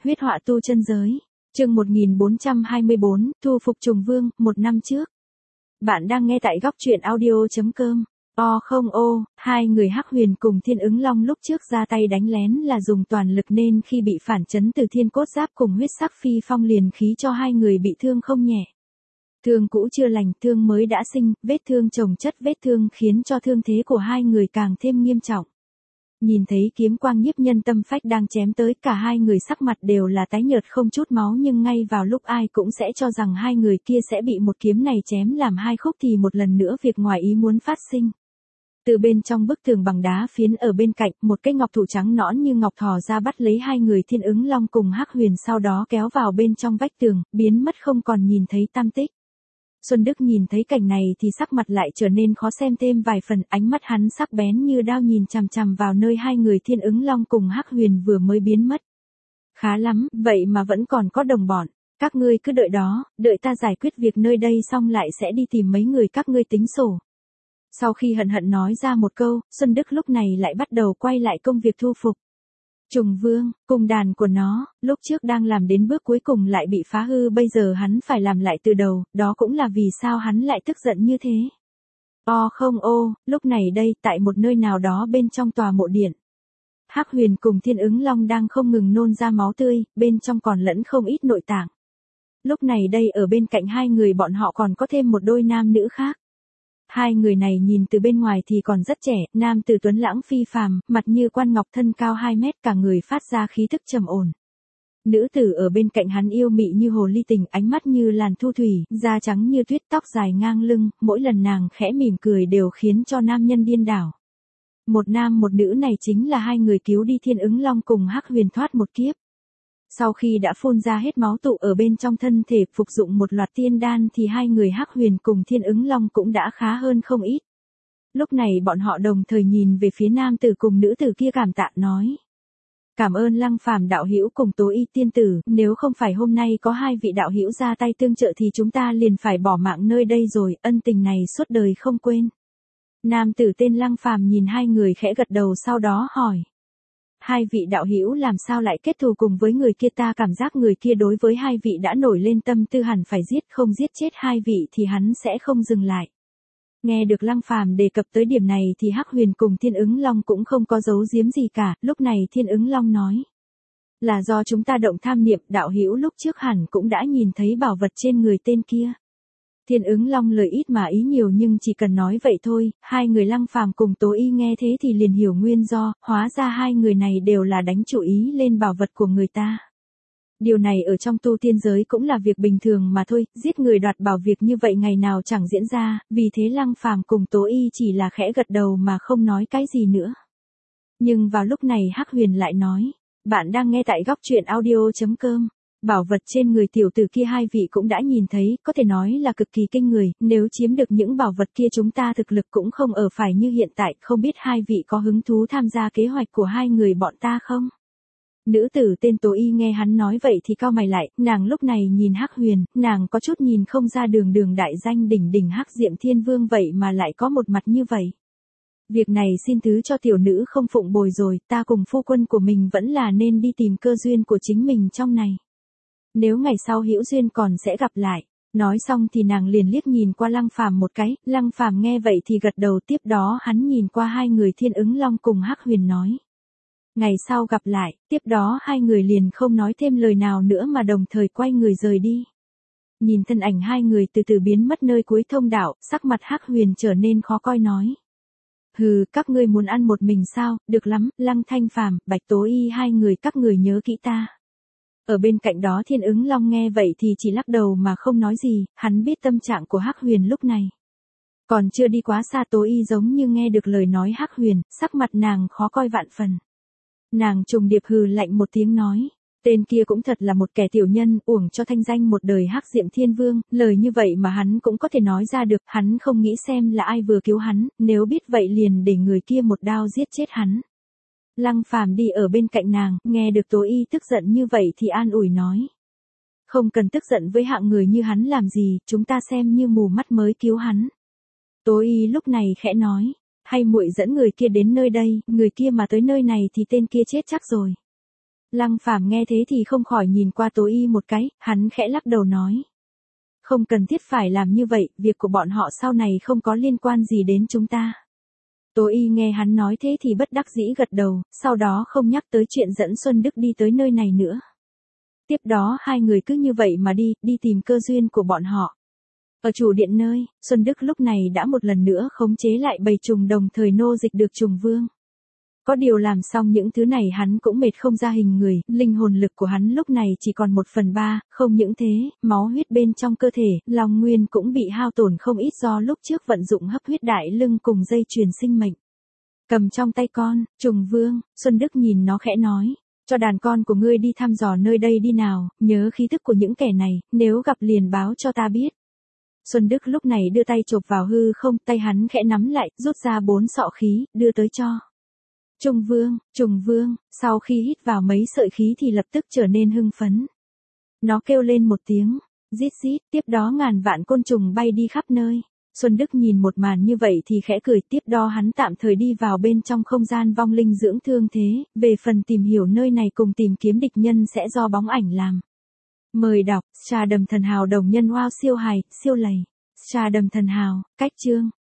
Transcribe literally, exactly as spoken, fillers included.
Huyết họa tu chân giới. Chương một nghìn bốn trăm hai mươi bốn, thu phục Trùng Vương, một năm trước. Bạn đang nghe tại góc truyện audio chấm com. O không ô, hai người Hắc Huyền cùng Thiên Ứng Long lúc trước ra tay đánh lén là dùng toàn lực nên khi bị phản chấn từ Thiên Cốt Giáp cùng Huyết Sắc Phi Phong liền khí cho hai người bị thương không nhẹ. Thương cũ chưa lành, thương mới đã sinh, vết thương chồng chất vết thương khiến cho thương thế của hai người càng thêm nghiêm trọng. Nhìn thấy kiếm quang nhiếp nhân tâm phách đang chém tới, cả hai người sắc mặt đều là tái nhợt không chút máu, nhưng ngay vào lúc ai cũng sẽ cho rằng hai người kia sẽ bị một kiếm này chém làm hai khúc thì một lần nữa việc ngoài ý muốn phát sinh. Từ bên trong bức tường bằng đá phiến ở bên cạnh, một cái ngọc thủ trắng nõn như ngọc thò ra bắt lấy hai người Thiên Ứng Long cùng Hắc Huyền, sau đó kéo vào bên trong vách tường, biến mất không còn nhìn thấy tăm tích. Xuân Đức nhìn thấy cảnh này thì sắc mặt lại trở nên khó xem thêm vài phần, ánh mắt hắn sắc bén như đao nhìn chằm chằm vào nơi hai người Thiên Ứng Long cùng Hắc Huyền vừa mới biến mất. Khá lắm, vậy mà vẫn còn có đồng bọn, các ngươi cứ đợi đó, đợi ta giải quyết việc nơi đây xong lại sẽ đi tìm mấy người các ngươi tính sổ. Sau khi hận hận nói ra một câu, Xuân Đức lúc này lại bắt đầu quay lại công việc thu phục Trùng Vương, cùng đàn của nó, lúc trước đang làm đến bước cuối cùng lại bị phá hư, bây giờ hắn phải làm lại từ đầu, đó cũng là vì sao hắn lại tức giận như thế. O không ô, lúc này đây, tại một nơi nào đó bên trong tòa mộ điện, Hắc Huyền cùng Thiên Ứng Long đang không ngừng nôn ra máu tươi, bên trong còn lẫn không ít nội tạng. Lúc này đây ở bên cạnh hai người bọn họ còn có thêm một đôi nam nữ khác. Hai người này nhìn từ bên ngoài thì còn rất trẻ, nam tử tuấn lãng phi phàm, mặt như quan ngọc, thân cao hai mét, cả người phát ra khí thức trầm ổn. Nữ tử ở bên cạnh hắn yêu mị như hồ ly tình, ánh mắt như làn thu thủy, da trắng như tuyết, tóc dài ngang lưng, mỗi lần nàng khẽ mỉm cười đều khiến cho nam nhân điên đảo. Một nam một nữ này chính là hai người cứu đi Thiên Ứng Long cùng Hắc Huyền thoát một kiếp. Sau khi đã phun ra hết máu tụ ở bên trong thân thể, phục dụng một loạt tiên đan thì hai người Hắc Huyền cùng Thiên Ứng Long cũng đã khá hơn không ít. Lúc này bọn họ đồng thời nhìn về phía nam tử cùng nữ tử kia cảm tạ nói: "Cảm ơn Lăng Phàm đạo hữu cùng Tố Y tiên tử, nếu không phải hôm nay có hai vị đạo hữu ra tay tương trợ thì chúng ta liền phải bỏ mạng nơi đây rồi, ân tình này suốt đời không quên." Nam tử tên Lăng Phàm nhìn hai người khẽ gật đầu, sau đó hỏi: "Hai vị đạo hữu làm sao lại kết thù cùng với người kia? Ta cảm giác người kia đối với hai vị đã nổi lên tâm tư, hẳn phải giết, không giết chết hai vị thì hắn sẽ không dừng lại." Nghe được Lăng Phàm đề cập tới điểm này thì Hắc Huyền cùng Thiên Ứng Long cũng không có giấu giếm gì cả, lúc này Thiên Ứng Long nói: "Là do chúng ta động tham niệm, đạo hữu lúc trước hẳn cũng đã nhìn thấy bảo vật trên người tên kia." Thiên Ứng Long lời ít mà ý nhiều, nhưng chỉ cần nói vậy thôi, hai người Lăng Phàm cùng Tố Y nghe thế thì liền hiểu nguyên do, hóa ra hai người này đều là đánh chủ ý lên bảo vật của người ta. Điều này ở trong tu tiên giới cũng là việc bình thường mà thôi, giết người đoạt bảo việc như vậy ngày nào chẳng diễn ra, vì thế Lăng Phàm cùng Tố Y chỉ là khẽ gật đầu mà không nói cái gì nữa. Nhưng vào lúc này Hắc Huyền lại nói: "Bạn đang nghe tại góc truyện audio chấm com. Bảo vật trên người tiểu tử kia hai vị cũng đã nhìn thấy, có thể nói là cực kỳ kinh người, nếu chiếm được những bảo vật kia chúng ta thực lực cũng không ở phải như hiện tại, không biết hai vị có hứng thú tham gia kế hoạch của hai người bọn ta không?" Nữ tử tên Tố Y nghe hắn nói vậy thì cau mày lại, nàng lúc này nhìn Hắc Huyền, nàng có chút nhìn không ra đường đường đại danh đỉnh đỉnh Hắc Diệm Thiên Vương vậy mà lại có một mặt như vậy. "Việc này xin thứ cho tiểu nữ không phụng bồi rồi, ta cùng phu quân của mình vẫn là nên đi tìm cơ duyên của chính mình trong này. Nếu ngày sau hữu duyên còn sẽ gặp lại." Nói xong thì nàng liền liếc nhìn qua Lăng Phàm một cái, Lăng Phàm nghe vậy thì gật đầu, tiếp đó hắn nhìn qua hai người Thiên Ứng Long cùng Hắc Huyền nói: "Ngày sau gặp lại." Tiếp đó hai người liền không nói thêm lời nào nữa mà đồng thời quay người rời đi. Nhìn thân ảnh hai người từ từ biến mất nơi cuối thông đạo, sắc mặt Hắc Huyền trở nên khó coi nói: "Hừ, các ngươi muốn ăn một mình sao? Được lắm, Lăng Thanh Phàm, Bạch Tố Y, hai người các người nhớ kỹ ta." Ở bên cạnh đó Thiên Ứng Long nghe vậy thì chỉ lắc đầu mà không nói gì, hắn biết tâm trạng của Hắc Huyền lúc này. Còn chưa đi quá xa, Tố Y giống như nghe được lời nói Hắc Huyền, sắc mặt nàng khó coi vạn phần. Nàng trùng điệp hừ lạnh một tiếng nói: "Tên kia cũng thật là một kẻ tiểu nhân, uổng cho thanh danh một đời Hắc Diệm Thiên Vương, lời như vậy mà hắn cũng có thể nói ra được, hắn không nghĩ xem là ai vừa cứu hắn, nếu biết vậy liền để người kia một đao giết chết hắn." Lăng Phàm đi ở bên cạnh nàng, nghe được Tố Y tức giận như vậy thì an ủi nói: "Không cần tức giận với hạng người như hắn làm gì, chúng ta xem như mù mắt mới cứu hắn." Tố Y lúc này khẽ nói: "Hay muội dẫn người kia đến nơi đây, người kia mà tới nơi này thì tên kia chết chắc rồi." Lăng Phàm nghe thế thì không khỏi nhìn qua Tố Y một cái, hắn khẽ lắc đầu nói. Không cần thiết phải làm như vậy, việc của bọn họ sau này không có liên quan gì đến chúng ta. Tố Y nghe hắn nói thế thì bất đắc dĩ gật đầu, sau đó không nhắc tới chuyện dẫn Xuân Đức đi tới nơi này nữa. Tiếp đó hai người cứ như vậy mà đi, đi tìm cơ duyên của bọn họ. Ở chủ điện nơi, Xuân Đức lúc này đã một lần nữa khống chế lại bầy trùng đồng thời nô dịch được trùng vương. Có điều làm xong những thứ này hắn cũng mệt không ra hình người, linh hồn lực của hắn lúc này chỉ còn một phần ba, không những thế, máu huyết bên trong cơ thể, Long Nguyên cũng bị hao tổn không ít do lúc trước vận dụng hấp huyết đại lưng cùng dây chuyền sinh mệnh. Cầm trong tay con, trùng vương, Xuân Đức nhìn nó khẽ nói, cho đàn con của ngươi đi thăm dò nơi đây đi nào, nhớ khí tức của những kẻ này, nếu gặp liền báo cho ta biết. Xuân Đức lúc này đưa tay chộp vào hư không, tay hắn khẽ nắm lại, rút ra bốn sọ khí, đưa tới cho. Trùng vương, trùng vương, sau khi hít vào mấy sợi khí thì lập tức trở nên hưng phấn. Nó kêu lên một tiếng, rít rít, tiếp đó ngàn vạn côn trùng bay đi khắp nơi. Xuân Đức nhìn một màn như vậy thì khẽ cười, tiếp đó hắn tạm thời đi vào bên trong không gian vong linh dưỡng thương thế, về phần tìm hiểu nơi này cùng tìm kiếm địch nhân sẽ do bóng ảnh làm. Mời đọc, Trà Đầm Thần Hào đồng nhân wow siêu hài, siêu lầy. Trà Đầm Thần Hào, cách chương.